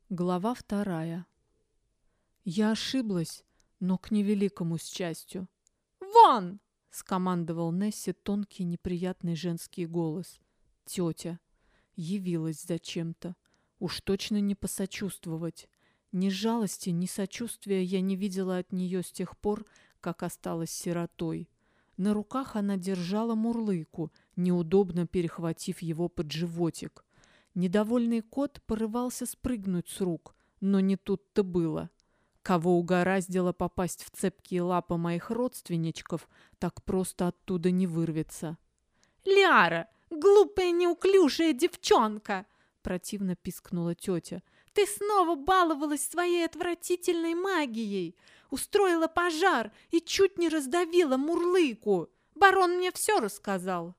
Глава 2. Я ошиблась, но к невеликому счастью. «Вон!» — скомандовал Несси тонкий неприятный женский голос. Тетя. Явилась зачем-то. Уж точно не посочувствовать. Ни жалости, ни сочувствия я не видела от нее с тех пор, как осталась сиротой. На руках она держала Мурлыку, неудобно перехватив его под животик. Недовольный кот порывался спрыгнуть с рук, но не тут-то было. Кого угораздило попасть в цепкие лапы моих родственничков, так просто оттуда не вырвется. «Ляра, глупая неуклюжая девчонка!» Противно пискнула тетя. «Ты снова баловалась своей отвратительной магией! Устроила пожар и чуть не раздавила Мурлыку! Барон мне все рассказал!»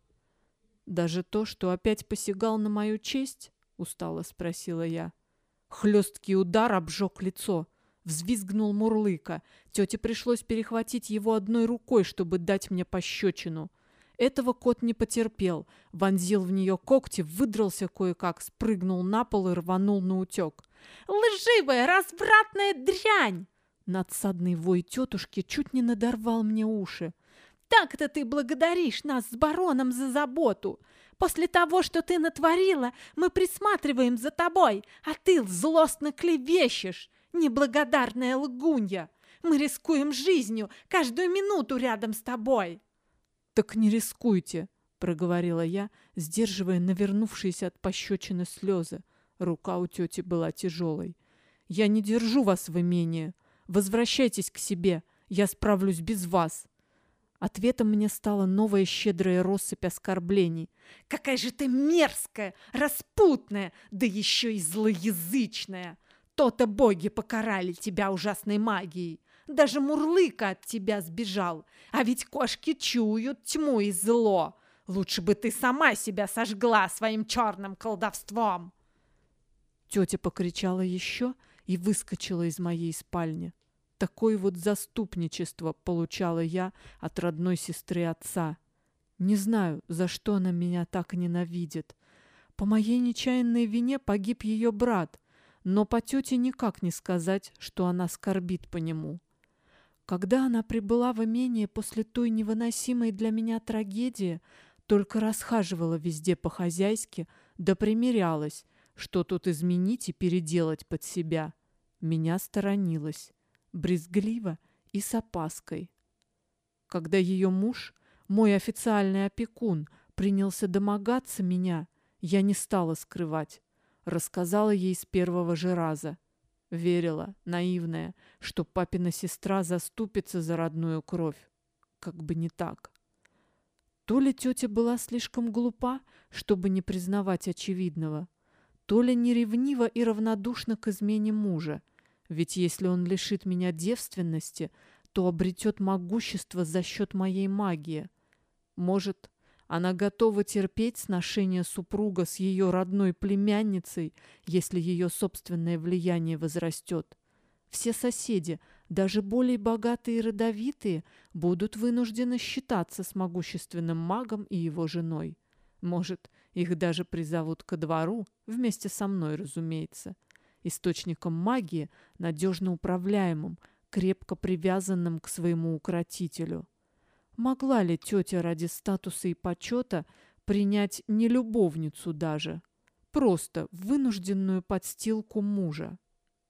«Даже то, что опять посягал на мою честь?» — устало спросила я. Хлесткий удар обжег лицо. Взвизгнул Мурлыка. Тете пришлось перехватить его одной рукой, чтобы дать мне пощечину. Этого кот не потерпел. Вонзил в нее когти, выдрался кое-как, спрыгнул на пол и рванул наутек. «Лживая, развратная дрянь!» Надсадный вой тетушки чуть не надорвал мне уши. «Так-то ты благодаришь нас с бароном за заботу! После того, что ты натворила, мы присматриваем за тобой, а ты злостно клевещешь, неблагодарная лгунья! Мы рискуем жизнью каждую минуту рядом с тобой!» «Так не рискуйте», — проговорила я, сдерживая навернувшиеся от пощечины слезы. Рука у тети была тяжелой. «Я не держу вас в имении. Возвращайтесь к себе. Я справлюсь без вас». Ответом мне стала новая щедрая россыпь оскорблений. «Какая же ты мерзкая, распутная, да еще и злоязычная! То-то боги покарали тебя ужасной магией. Даже Мурлыка от тебя сбежал. А ведь кошки чуют тьму и зло. Лучше бы ты сама себя сожгла своим черным колдовством!» Тетя покричала еще и выскочила из моей спальни. Такое вот заступничество получала я от родной сестры отца. Не знаю, за что она меня так ненавидит. По моей нечаянной вине погиб ее брат, но по тете никак не сказать, что она скорбит по нему. Когда она прибыла в имение после той невыносимой для меня трагедии, только расхаживала везде по-хозяйски, да примерялась, что тут изменить и переделать под себя. Меня сторонилась, брезгливо и с опаской. Когда ее муж, мой официальный опекун, принялся домогаться меня, я не стала скрывать. Рассказала ей с первого же раза. Верила, наивная, что папина сестра заступится за родную кровь. Как бы не так. То ли тетя была слишком глупа, чтобы не признавать очевидного, то ли неревнива и равнодушна к измене мужа. Ведь если он лишит меня девственности, то обретет могущество за счет моей магии. Может, она готова терпеть сношение супруга с ее родной племянницей, если ее собственное влияние возрастет. Все соседи, даже более богатые и родовитые, будут вынуждены считаться с могущественным магом и его женой. Может, их даже призовут ко двору, вместе со мной, разумеется. Источником магии, надежно управляемым, крепко привязанным к своему укротителю. Могла ли тетя ради статуса и почета принять не любовницу даже, просто вынужденную подстилку мужа?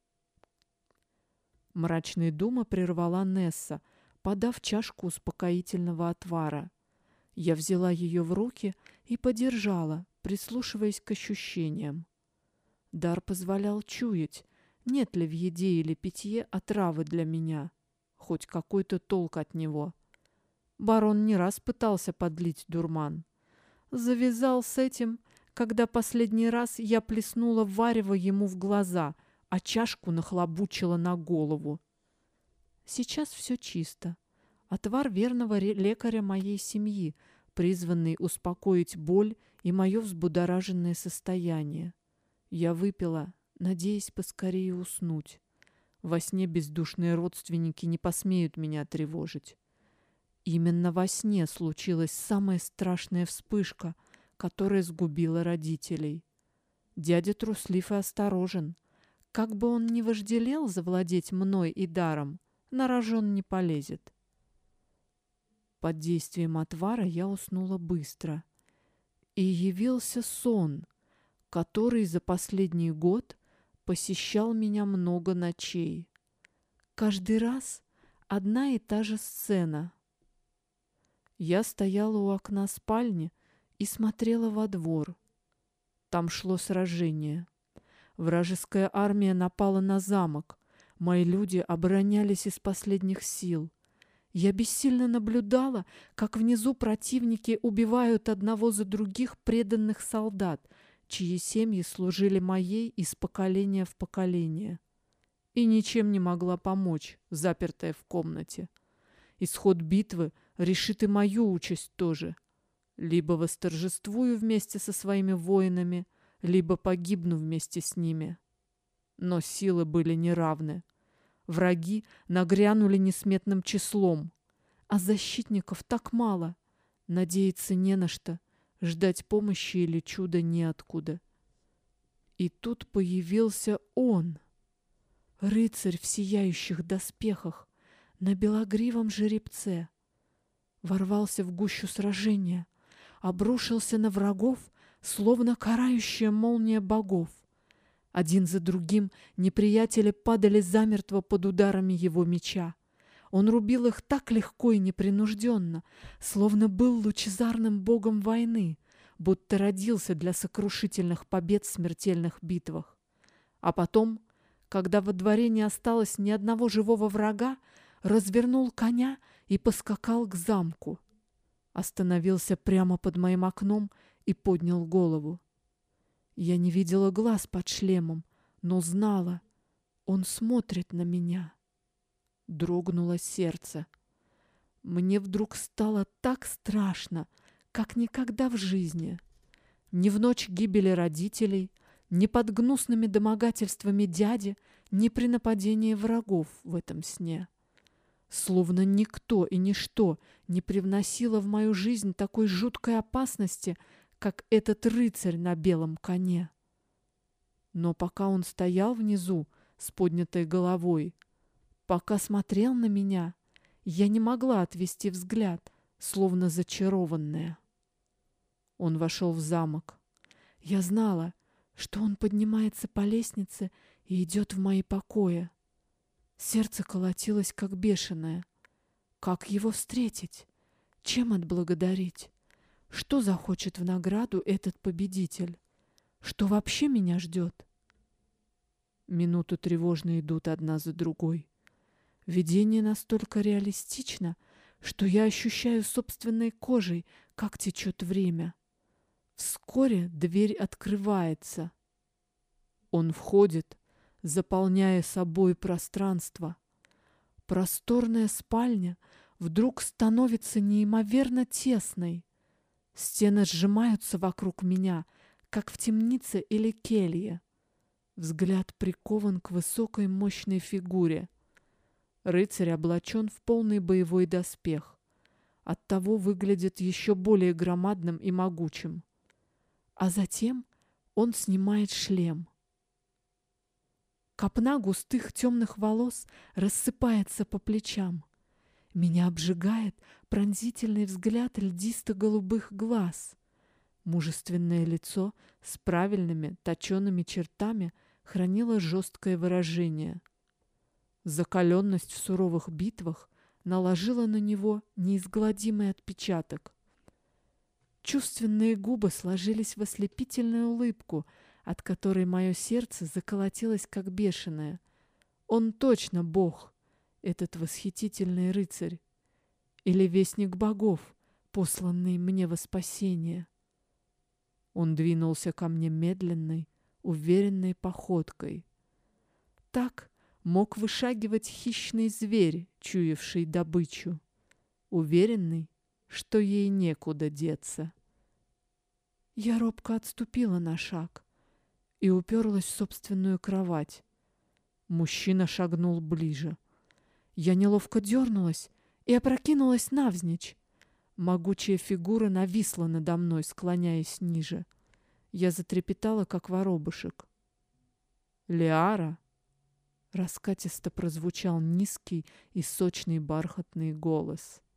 Мрачные думы прервала Несса, подав чашку успокоительного отвара. Я взяла ее в руки и подержала, прислушиваясь к ощущениям. Дар позволял чуять, нет ли в еде или питье отравы для меня, хоть какой-то толк от него. Барон не раз пытался подлить дурман. Завязал с этим, когда последний раз я плеснула варево ему в глаза, а чашку нахлобучила на голову. Сейчас все чисто. Отвар верного лекаря моей семьи, призванный успокоить боль и мое взбудораженное состояние. Я выпила, надеясь поскорее уснуть. Во сне бездушные родственники не посмеют меня тревожить. Именно во сне случилась самая страшная вспышка, которая сгубила родителей. Дядя труслив и осторожен. Как бы он ни вожделел завладеть мной и даром, на рожон не полезет. Под действием отвара я уснула быстро. И явился сон, который за последний год посещал меня много ночей. Каждый раз одна и та же сцена. Я стояла у окна спальни и смотрела во двор. Там шло сражение. Вражеская армия напала на замок. Мои люди оборонялись из последних сил. Я бессильно наблюдала, как внизу противники убивают одного за других преданных солдат, чьи семьи служили моей из поколения в поколение. И ничем не могла помочь, запертая в комнате. Исход битвы решит и мою участь тоже. Либо восторжествую вместе со своими воинами, либо погибну вместе с ними. Но силы были неравны. Враги нагрянули несметным числом, а защитников так мало. Надеяться не на что, ждать помощи или чуда неоткуда. И тут появился он, рыцарь в сияющих доспехах, на белогривом жеребце. Ворвался в гущу сражения, обрушился на врагов, словно карающая молния богов. Один за другим неприятели падали замертво под ударами его меча. Он рубил их так легко и непринужденно, словно был лучезарным богом войны, будто родился для сокрушительных побед в смертельных битвах. А потом, когда во дворе не осталось ни одного живого врага, развернул коня и поскакал к замку. Остановился прямо под моим окном и поднял голову. Я не видела глаз под шлемом, но знала, он смотрит на меня. Дрогнуло сердце. Мне вдруг стало так страшно, как никогда в жизни. Ни в ночь гибели родителей, ни под гнусными домогательствами дяди, ни при нападении врагов в этом сне. Словно никто и ничто не привносило в мою жизнь такой жуткой опасности, как этот рыцарь на белом коне. Но пока он стоял внизу с поднятой головой, пока смотрел на меня, я не могла отвести взгляд, словно зачарованная. Он вошел в замок. Я знала, что он поднимается по лестнице и идет в мои покои. Сердце колотилось, как бешеное. Как его встретить? Чем отблагодарить? Что захочет в награду этот победитель? Что вообще меня ждет? Минуты тревожно идут одна за другой. Видение настолько реалистично, что я ощущаю собственной кожей, как течет время. Вскоре дверь открывается. Он входит, заполняя собой пространство. Просторная спальня вдруг становится неимоверно тесной. Стены сжимаются вокруг меня, как в темнице или келье. Взгляд прикован к высокой мощной фигуре. Рыцарь облачен в полный боевой доспех. Оттого выглядит еще более громадным и могучим. А затем он снимает шлем. Копна густых темных волос рассыпается по плечам. Меня обжигает пронзительный взгляд льдисто-голубых глаз. Мужественное лицо с правильными точеными чертами хранило жесткое выражение. Закаленность в суровых битвах наложила на него неизгладимый отпечаток. Чувственные губы сложились в ослепительную улыбку, от которой мое сердце заколотилось как бешеное. Он точно бог, этот восхитительный рыцарь, или вестник богов, посланный мне во спасение. Он двинулся ко мне медленной, уверенной походкой. Так мог вышагивать хищный зверь, чуявший добычу, уверенный, что ей некуда деться. Я робко отступила на шаг и уперлась в собственную кровать. Мужчина шагнул ближе. Я неловко дернулась и опрокинулась навзничь. Могучая фигура нависла надо мной, склоняясь ниже. Я затрепетала, как воробушек. Лиара?» Раскатисто прозвучал низкий и сочный бархатный голос.